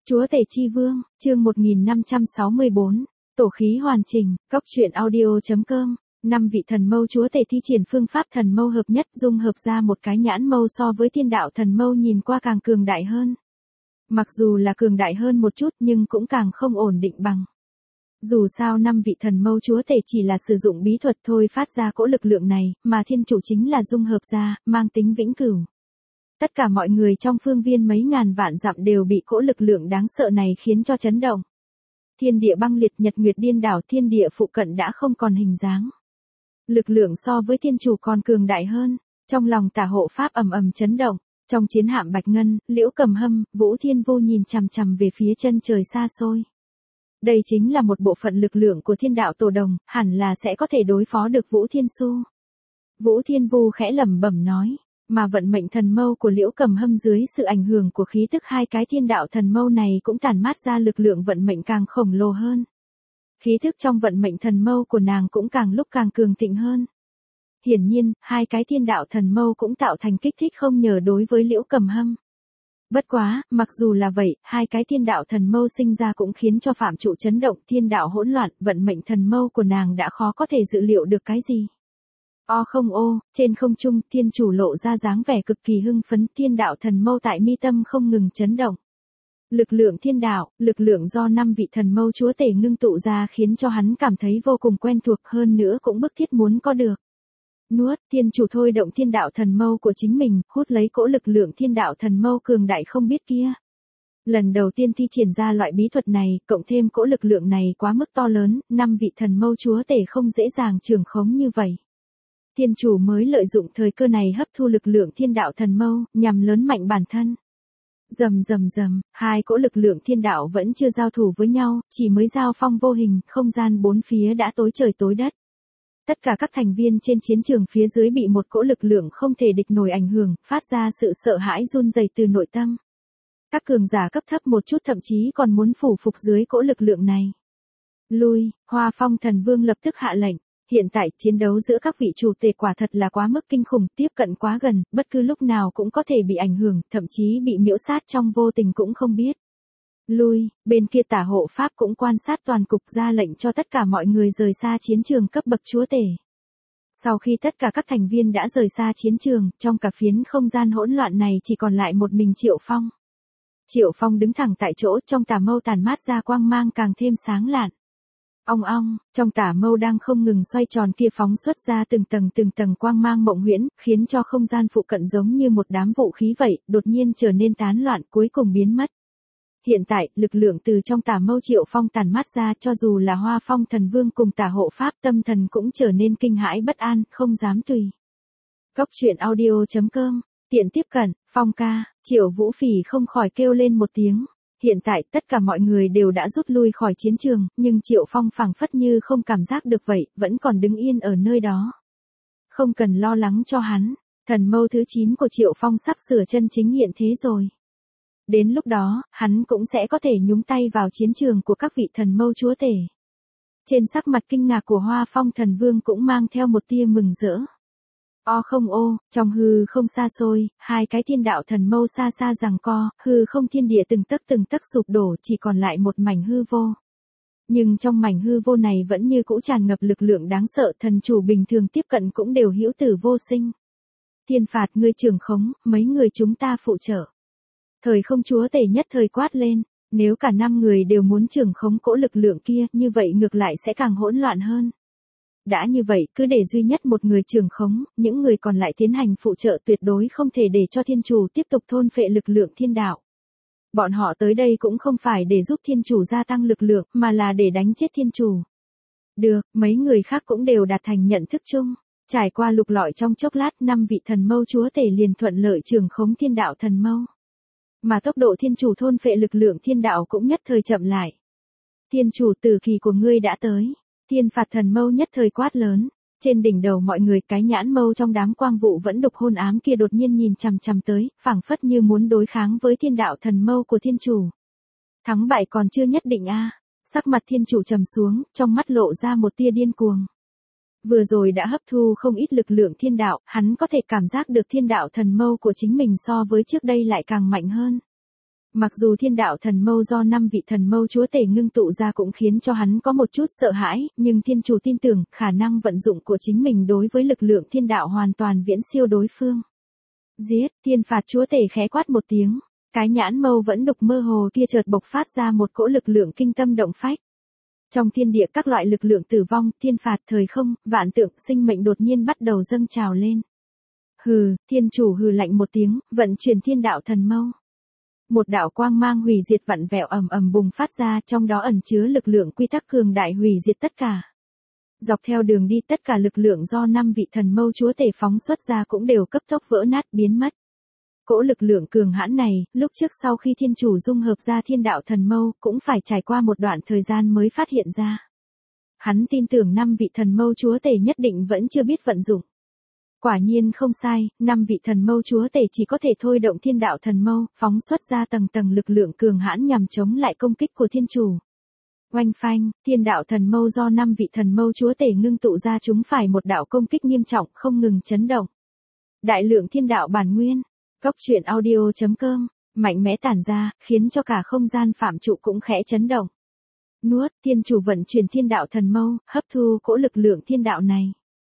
Chúa Tể Chi Vương, chương 1564, tổ khí hoàn chỉnh, cóc truyện audio.com. 5 vị thần mâu chúa tể thi triển phương pháp thần mâu hợp nhất, dung hợp ra một cái nhãn mâu so với thiên đạo thần mâu nhìn qua càng cường đại hơn. Mặc dù là cường đại hơn một chút nhưng cũng càng không ổn định bằng. Dù sao 5 vị thần mâu chúa tể chỉ là sử dụng bí thuật thôi phát ra cỗ lực lượng này, mà thiên chủ chính là dung hợp ra, mang tính vĩnh cửu. Tất cả mọi người trong phương viên mấy ngàn vạn dặm đều bị cỗ lực lượng đáng sợ này khiến cho chấn động. Thiên địa băng liệt, nhật nguyệt điên đảo, thiên địa phụ cận đã không còn hình dáng. Lực lượng so với thiên chủ còn cường đại hơn, trong lòng Tả Hộ Pháp ầm ầm chấn động. Trong chiến hạm Bạch Ngân, Liễu Cầm Hâm, Vũ Thiên Vô nhìn chằm chằm về phía chân trời xa xôi. Đây chính là một bộ phận lực lượng của thiên đạo tổ đồng, hẳn là sẽ có thể đối phó được Vũ Thiên Xu. Vũ Thiên Vô khẽ lẩm bẩm nói, mà vận mệnh thần mâu của Liễu Cầm Hâm dưới sự ảnh hưởng của khí tức hai cái thiên đạo thần mâu này cũng tản mát ra lực lượng vận mệnh càng khổng lồ hơn. Khí thức trong vận mệnh thần mâu của nàng cũng càng lúc càng cường thịnh hơn. Hiển nhiên, hai cái thiên đạo thần mâu cũng tạo thành kích thích không nhờ đối với Liễu Cầm Hâm. Bất quá, mặc dù là vậy, hai cái thiên đạo thần mâu sinh ra cũng khiến cho phạm trụ chấn động, thiên đạo hỗn loạn, vận mệnh thần mâu của nàng đã khó có thể dự liệu được cái gì. Trên không trung, thiên chủ lộ ra dáng vẻ cực kỳ hưng phấn, thiên đạo thần mâu tại mi tâm không ngừng chấn động. Lực lượng thiên đạo, lực lượng do 5 vị thần mâu chúa tể ngưng tụ ra khiến cho hắn cảm thấy vô cùng quen thuộc, hơn nữa cũng bức thiết muốn có được. Nuốt, thiên chủ thôi động thiên đạo thần mâu của chính mình, hút lấy cỗ lực lượng thiên đạo thần mâu cường đại không biết kia. Lần đầu tiên thi triển ra loại bí thuật này, cộng thêm cỗ lực lượng này quá mức to lớn, 5 vị thần mâu chúa tể không dễ dàng trường khống như vậy. Thiên chủ mới lợi dụng thời cơ này hấp thu lực lượng thiên đạo thần mâu, nhằm lớn mạnh bản thân. Rầm rầm rầm, hai cỗ lực lượng thiên đạo vẫn chưa giao thủ với nhau, chỉ mới giao phong vô hình, không gian bốn phía đã tối trời tối đất. Tất cả các thành viên trên chiến trường phía dưới bị một cỗ lực lượng không thể địch nổi ảnh hưởng, phát ra sự sợ hãi run rẩy từ nội tâm. Các cường giả cấp thấp một chút thậm chí còn muốn phủ phục dưới cỗ lực lượng này. Lui, Hoa Phong Thần Vương lập tức hạ lệnh. Hiện tại, chiến đấu giữa các vị chủ tể quả thật là quá mức kinh khủng, tiếp cận quá gần, bất cứ lúc nào cũng có thể bị ảnh hưởng, thậm chí bị miễu sát trong vô tình cũng không biết. Lui, bên kia Tả Hộ Pháp cũng quan sát toàn cục, ra lệnh cho tất cả mọi người rời xa chiến trường cấp bậc chúa tể. Sau khi tất cả các thành viên đã rời xa chiến trường, trong cả phiến không gian hỗn loạn này chỉ còn lại một mình Triệu Phong. Triệu Phong đứng thẳng tại chỗ, trong tà mâu tàn mát ra quang mang càng thêm sáng lạn. Ong ong, trong tả mâu đang không ngừng xoay tròn kia phóng xuất ra từng tầng quang mang mộng huyễn, khiến cho không gian phụ cận giống như một đám vũ khí vậy, đột nhiên trở nên tán loạn, cuối cùng biến mất. Hiện tại, lực lượng từ trong tả mâu Triệu Phong tàn mát ra, cho dù là Hoa Phong Thần Vương cùng Tả Hộ Pháp, tâm thần cũng trở nên kinh hãi bất an, không dám tùy. Cóc truyện audio.com, tiện tiếp cận, Phong ca, Triệu Vũ Phỉ không khỏi kêu lên một tiếng. Hiện tại, tất cả mọi người đều đã rút lui khỏi chiến trường, nhưng Triệu Phong phảng phất như không cảm giác được vậy, vẫn còn đứng yên ở nơi đó. Không cần lo lắng cho hắn, thần mâu thứ 9 của Triệu Phong sắp sửa chân chính hiện thế rồi. Đến lúc đó, hắn cũng sẽ có thể nhúng tay vào chiến trường của các vị thần mâu chúa tể. Trên sắc mặt kinh ngạc của Hoa Phong Thần Vương cũng mang theo một tia mừng rỡ. Trong hư không xa xôi, hai cái thiên đạo thần mâu xa xa giằng co, hư không thiên địa từng tấc sụp đổ, chỉ còn lại một mảnh hư vô. Nhưng trong mảnh hư vô này vẫn như cũ tràn ngập lực lượng đáng sợ, thần chủ bình thường tiếp cận cũng đều hữu tử vô sinh. Thiên phạt ngươi trưởng khống, mấy người chúng ta phụ trợ. Thời không chúa tể nhất thời quát lên, nếu cả 5 người đều muốn trưởng khống cỗ lực lượng kia, như vậy ngược lại sẽ càng hỗn loạn hơn. Đã như vậy, cứ để duy nhất một người trưởng khống, những người còn lại tiến hành phụ trợ, tuyệt đối không thể để cho thiên chủ tiếp tục thôn phệ lực lượng thiên đạo. Bọn họ tới đây cũng không phải để giúp thiên chủ gia tăng lực lượng, mà là để đánh chết thiên chủ. Được, mấy người khác cũng đều đạt thành nhận thức chung. Trải qua lục lọi trong chốc lát, 5 vị thần mâu chúa tể liền thuận lợi trưởng khống thiên đạo thần mâu. Mà tốc độ thiên chủ thôn phệ lực lượng thiên đạo cũng nhất thời chậm lại. Thiên chủ, tử kỳ của ngươi đã tới. Thiên phạt thần mâu nhất thời quát lớn. Trên đỉnh đầu mọi người, cái nhãn mâu trong đám quang vụ vẫn đục hôn ám kia đột nhiên nhìn chằm chằm tới, phảng phất như muốn đối kháng với thiên đạo thần mâu của thiên chủ. Thắng bại còn chưa nhất định a. Sắc mặt thiên chủ trầm xuống, trong mắt lộ ra một tia điên cuồng. Vừa rồi đã hấp thu không ít lực lượng thiên đạo, hắn có thể cảm giác được thiên đạo thần mâu của chính mình so với trước đây lại càng mạnh hơn. Mặc dù thiên đạo thần mâu do 5 vị thần mâu chúa tể ngưng tụ ra cũng khiến cho hắn có một chút sợ hãi, nhưng thiên chủ tin tưởng khả năng vận dụng của chính mình đối với lực lượng thiên đạo hoàn toàn viễn siêu đối phương. Giết, thiên phạt chúa tể khẽ quát một tiếng, cái nhãn mâu vẫn đục mơ hồ kia chợt bộc phát ra một cỗ lực lượng kinh tâm động phách. Trong thiên địa các loại lực lượng tử vong, thiên phạt, thời không, vạn tượng, sinh mệnh đột nhiên bắt đầu dâng trào lên. Hừ, thiên chủ hừ lạnh một tiếng, vận chuyển thiên đạo thần mâu. Một đạo quang mang hủy diệt vặn vẹo ầm ầm bùng phát ra, trong đó ẩn chứa lực lượng quy tắc cường đại hủy diệt tất cả. Dọc theo đường đi tất cả lực lượng do 5 vị thần mâu chúa tể phóng xuất ra cũng đều cấp tốc vỡ nát biến mất. Cỗ lực lượng cường hãn này, lúc trước sau khi thiên chủ dung hợp ra thiên đạo thần mâu, cũng phải trải qua một đoạn thời gian mới phát hiện ra. Hắn tin tưởng 5 vị thần mâu chúa tể nhất định vẫn chưa biết vận dụng. Quả nhiên không sai, 5 vị thần mâu chúa tể chỉ có thể thôi động thiên đạo thần mâu, phóng xuất ra tầng tầng lực lượng cường hãn nhằm chống lại công kích của thiên chủ. Oanh phanh, thiên đạo thần mâu do 5 vị thần mâu chúa tể ngưng tụ ra chúng phải một đạo công kích nghiêm trọng không ngừng chấn động. Đại lượng thiên đạo bản nguyên, Cốc truyện audio.com, mạnh mẽ tản ra, khiến cho cả không gian phạm trụ cũng khẽ chấn động. Nuốt, thiên chủ vận chuyển thiên đạo thần mâu, hấp thu cỗ lực lượng thiên đạo này.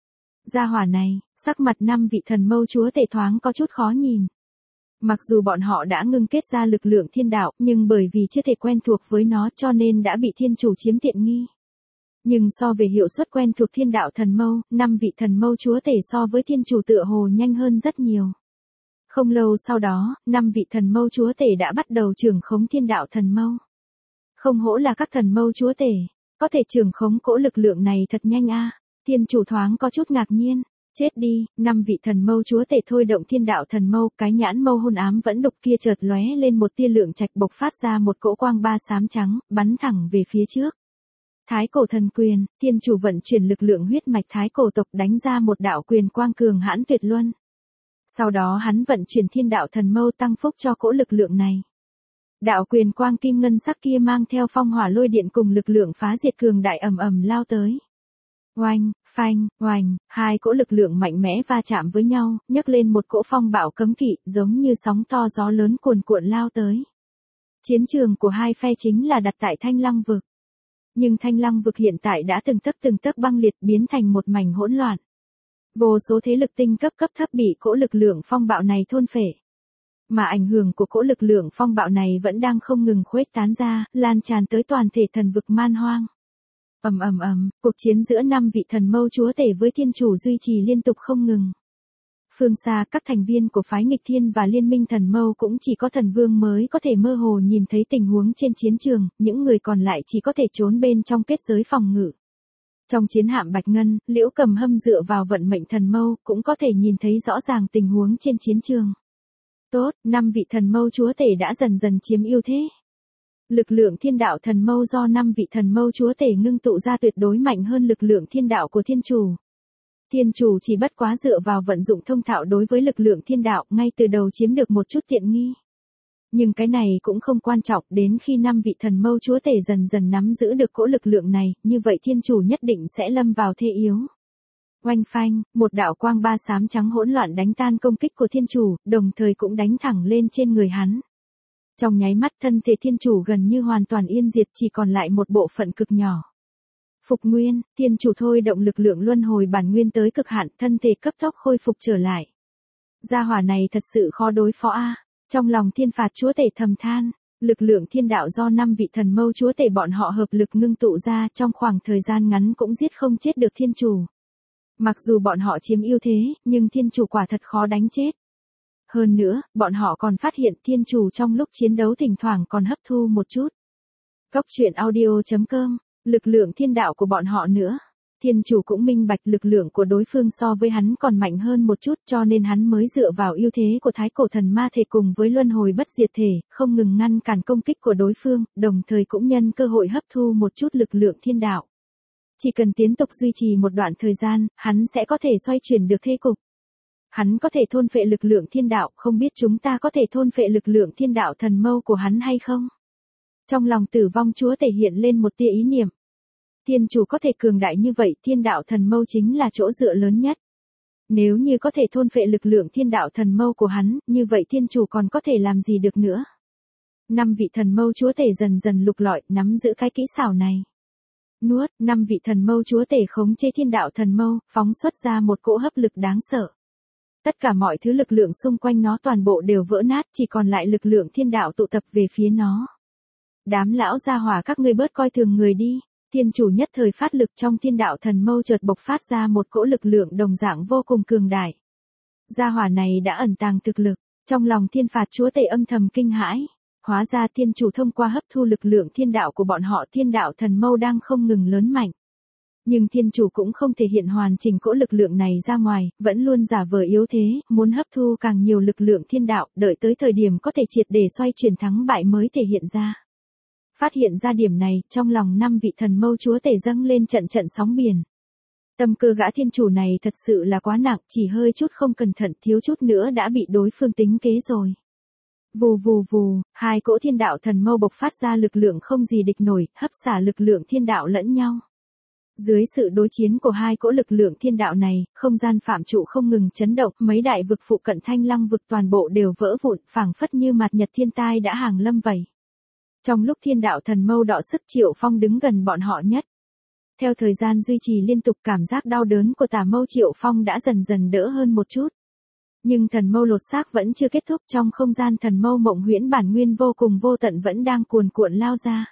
Gia hỏa này, sắc mặt 5 vị thần mâu chúa tể thoáng có chút khó nhìn. Mặc dù bọn họ đã ngưng kết ra lực lượng thiên đạo, nhưng bởi vì chưa thể quen thuộc với nó cho nên đã bị thiên chủ chiếm tiện nghi. Nhưng so về hiệu suất quen thuộc thiên đạo thần mâu, 5 vị thần mâu chúa tể so với thiên chủ tựa hồ nhanh hơn rất nhiều. Không lâu sau đó, 5 vị thần mâu chúa tể đã bắt đầu trưởng khống thiên đạo thần mâu. Không hổ là các thần mâu chúa tể, có thể trưởng khống cỗ lực lượng này thật nhanh a. Thiên chủ thoáng có chút ngạc nhiên. Chết đi, 5 vị thần mâu chúa tể thôi động thiên đạo thần mâu, cái nhãn mâu hôn ám vẫn đục kia chợt lóe lên một tia lượng trạch bộc phát ra một cỗ quang ba xám trắng, bắn thẳng về phía trước. Thái cổ thần quyền, thiên chủ vận chuyển lực lượng huyết mạch thái cổ tộc đánh ra một đạo quyền quang cường hãn tuyệt luân. Sau đó hắn vận chuyển thiên đạo thần mâu tăng phúc cho cỗ lực lượng này. Đạo quyền quang kim ngân sắc kia mang theo phong hỏa lôi điện cùng lực lượng phá diệt cường đại ầm ầm lao tới. Oanh, phanh, oanh, hai cỗ lực lượng mạnh mẽ va chạm với nhau, nhấc lên một cỗ phong bạo cấm kỵ, giống như sóng to gió lớn cuồn cuộn lao tới. Chiến trường của hai phe chính là đặt tại Thanh Lăng vực. Nhưng Thanh Lăng vực hiện tại đã từng tấc băng liệt biến thành một mảnh hỗn loạn. Vô số thế lực tinh cấp cấp thấp bị cỗ lực lượng phong bạo này thôn phệ. Mà ảnh hưởng của cỗ lực lượng phong bạo này vẫn đang không ngừng khuếch tán ra, lan tràn tới toàn thể thần vực man hoang. Cuộc chiến giữa 5 vị thần mâu chúa tể với thiên chủ duy trì liên tục không ngừng. Phương xa các thành viên của phái nghịch thiên và liên minh thần mâu cũng chỉ có thần vương mới có thể mơ hồ nhìn thấy tình huống trên chiến trường, những người còn lại chỉ có thể trốn bên trong kết giới phòng ngự. Trong chiến hạm Bạch Ngân, Liễu Cầm Hâm dựa vào vận mệnh thần mâu, cũng có thể nhìn thấy rõ ràng tình huống trên chiến trường. Tốt, 5 vị thần mâu chúa tể đã dần dần chiếm ưu thế. Lực lượng thiên đạo thần mâu do 5 vị thần mâu chúa tể ngưng tụ ra tuyệt đối mạnh hơn lực lượng thiên đạo của thiên chủ. Thiên chủ chỉ bất quá dựa vào vận dụng thông thạo đối với lực lượng thiên đạo ngay từ đầu chiếm được một chút tiện nghi. Nhưng cái này cũng không quan trọng, đến khi 5 vị thần mâu chúa tể dần dần nắm giữ được cỗ lực lượng này, như vậy thiên chủ nhất định sẽ lâm vào thế yếu. Oanh phanh, một đạo quang ba xám trắng hỗn loạn đánh tan công kích của thiên chủ, đồng thời cũng đánh thẳng lên trên người hắn. Trong nháy mắt thân thể thiên chủ gần như hoàn toàn yên diệt, chỉ còn lại một bộ phận cực nhỏ. Phục nguyên, thiên chủ thôi động lực lượng luân hồi bản nguyên tới cực hạn, thân thể cấp tốc khôi phục trở lại. Gia hỏa này thật sự khó đối phó a. Trong lòng thiên phạt chúa tể thầm than, lực lượng thiên đạo do 5 vị thần mâu chúa tể bọn họ hợp lực ngưng tụ ra trong khoảng thời gian ngắn cũng giết không chết được thiên chủ. Mặc dù bọn họ chiếm ưu thế, nhưng thiên chủ quả thật khó đánh chết. Hơn nữa, bọn họ còn phát hiện thiên chủ trong lúc chiến đấu thỉnh thoảng còn hấp thu một chút. Cốc truyện audio.com, lực lượng thiên đạo của bọn họ nữa. Thiên chủ cũng minh bạch lực lượng của đối phương so với hắn còn mạnh hơn một chút, cho nên hắn mới dựa vào ưu thế của thái cổ thần ma thể cùng với luân hồi bất diệt thể, không ngừng ngăn cản công kích của đối phương, đồng thời cũng nhân cơ hội hấp thu một chút lực lượng thiên đạo. Chỉ cần tiếp tục duy trì một đoạn thời gian, hắn sẽ có thể xoay chuyển được thế cục. Hắn có thể thôn phệ lực lượng thiên đạo, không biết chúng ta có thể thôn phệ lực lượng thiên đạo thần mâu của hắn hay không? Trong lòng Tử Vong chúa thể hiện lên một tia ý niệm. Thiên chủ có thể cường đại như vậy, thiên đạo thần mâu chính là chỗ dựa lớn nhất. Nếu như có thể thôn phệ lực lượng thiên đạo thần mâu của hắn, như vậy thiên chủ còn có thể làm gì được nữa? Năm vị thần mâu chúa tể dần dần lục lọi, nắm giữ cái kỹ xảo này. Nuốt, năm vị thần mâu chúa tể khống chế thiên đạo thần mâu, phóng xuất ra một cỗ hấp lực đáng sợ. Tất cả mọi thứ lực lượng xung quanh nó toàn bộ đều vỡ nát, chỉ còn lại lực lượng thiên đạo tụ tập về phía nó. Đám lão gia hỏa các ngươi bớt coi thường người đi. Thiên chủ nhất thời phát lực, trong thiên đạo thần mâu chợt bộc phát ra một cỗ lực lượng đồng dạng vô cùng cường đại. Gia hỏa này đã ẩn tàng thực lực, trong lòng thiên phạt chúa tể âm thầm kinh hãi. Hóa ra thiên chủ thông qua hấp thu lực lượng thiên đạo của bọn họ, thiên đạo thần mâu đang không ngừng lớn mạnh. Nhưng thiên chủ cũng không thể hiện hoàn chỉnh cỗ lực lượng này ra ngoài, vẫn luôn giả vờ yếu thế, muốn hấp thu càng nhiều lực lượng thiên đạo, đợi tới thời điểm có thể triệt để xoay chuyển thắng bại mới thể hiện ra. Phát hiện ra điểm này, trong lòng năm vị thần mâu chúa tể dâng lên trận trận sóng biển. Tâm cơ gã thiên chủ này thật sự là quá nặng, chỉ hơi chút không cẩn thận thiếu chút nữa đã bị đối phương tính kế rồi. Vù vù vù, hai cỗ thiên đạo thần mâu bộc phát ra lực lượng không gì địch nổi, hấp xả lực lượng thiên đạo lẫn nhau. Dưới sự đối chiến của hai cỗ lực lượng thiên đạo này, không gian phạm trụ không ngừng chấn động, mấy đại vực phụ cận Thanh Lăng vực toàn bộ đều vỡ vụn, phảng phất như mặt nhật thiên tai đã hàng lâm vậy. Trong lúc thiên đạo thần mâu đọ sức, Triệu Phong đứng gần bọn họ nhất. Theo thời gian duy trì liên tục, cảm giác đau đớn của tà mâu Triệu Phong đã dần dần đỡ hơn một chút. Nhưng thần mâu lột xác vẫn chưa kết thúc, trong không gian thần mâu mộng huyễn bản nguyên vô cùng vô tận vẫn đang cuồn cuộn lao ra.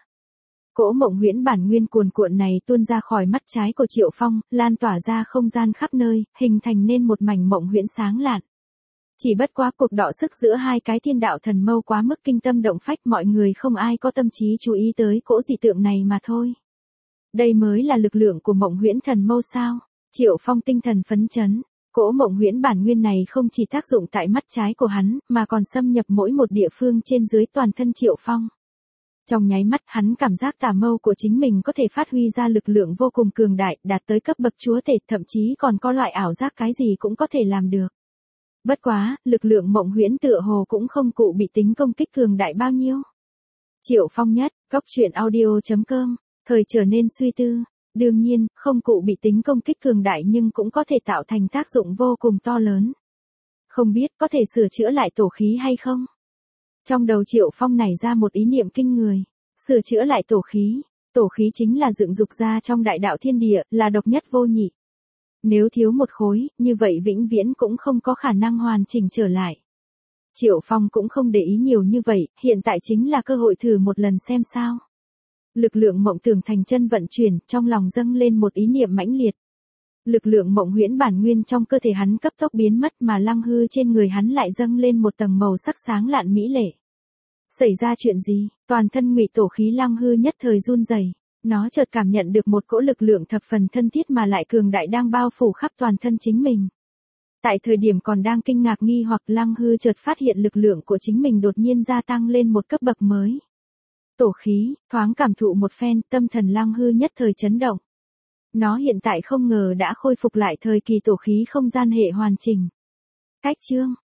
Cỗ mộng huyễn bản nguyên cuồn cuộn này tuôn ra khỏi mắt trái của Triệu Phong, lan tỏa ra không gian khắp nơi, hình thành nên một mảnh mộng huyễn sáng lạn. Chỉ bất quá cuộc đọ sức giữa hai cái thiên đạo thần mâu quá mức kinh tâm động phách, mọi người không ai có tâm trí chú ý tới cỗ dị tượng này mà thôi. Đây mới là lực lượng của mộng huyễn thần mâu sao? Triệu Phong tinh thần phấn chấn. Cỗ mộng huyễn bản nguyên này không chỉ tác dụng tại mắt trái của hắn, mà còn xâm nhập mỗi một địa phương trên dưới toàn thân Triệu Phong. Trong nháy mắt hắn cảm giác tà mâu của chính mình có thể phát huy ra lực lượng vô cùng cường đại, đạt tới cấp bậc chúa tể, thậm chí còn có loại ảo giác cái gì cũng có thể làm được. Bất quá, lực lượng mộng huyễn tựa hồ cũng không cụ bị tính công kích cường đại bao nhiêu. Triệu Phong nhất, góc truyện audio.com, thời trở nên suy tư. Đương nhiên, không cụ bị tính công kích cường đại nhưng cũng có thể tạo thành tác dụng vô cùng to lớn. Không biết có thể sửa chữa lại tổ khí hay không? Trong đầu Triệu Phong nảy ra một ý niệm kinh người. Sửa chữa lại tổ khí. Tổ khí chính là dựng dục ra trong đại đạo thiên địa, là độc nhất vô nhị. Nếu thiếu một khối, như vậy vĩnh viễn cũng không có khả năng hoàn chỉnh trở lại. Triệu Phong cũng không để ý nhiều như vậy, hiện tại chính là cơ hội thử một lần xem sao. Lực lượng mộng tưởng thành chân vận chuyển, trong lòng dâng lên một ý niệm mãnh liệt. Lực lượng mộng huyễn bản nguyên trong cơ thể hắn cấp tốc biến mất, mà lăng hư trên người hắn lại dâng lên một tầng màu sắc sáng lạn mỹ lệ. Xảy ra chuyện gì? Toàn thân ngụy tổ khí lăng hư nhất thời run rẩy. Nó chợt cảm nhận được một cỗ lực lượng thập phần thân thiết mà lại cường đại đang bao phủ khắp toàn thân chính mình. Tại thời điểm còn đang kinh ngạc nghi hoặc, lăng hư chợt phát hiện lực lượng của chính mình đột nhiên gia tăng lên một cấp bậc mới. Tổ khí, thoáng cảm thụ một phen, tâm thần lăng hư nhất thời chấn động. Nó hiện tại không ngờ đã khôi phục lại thời kỳ tổ khí không gian hệ hoàn chỉnh. Cách chương,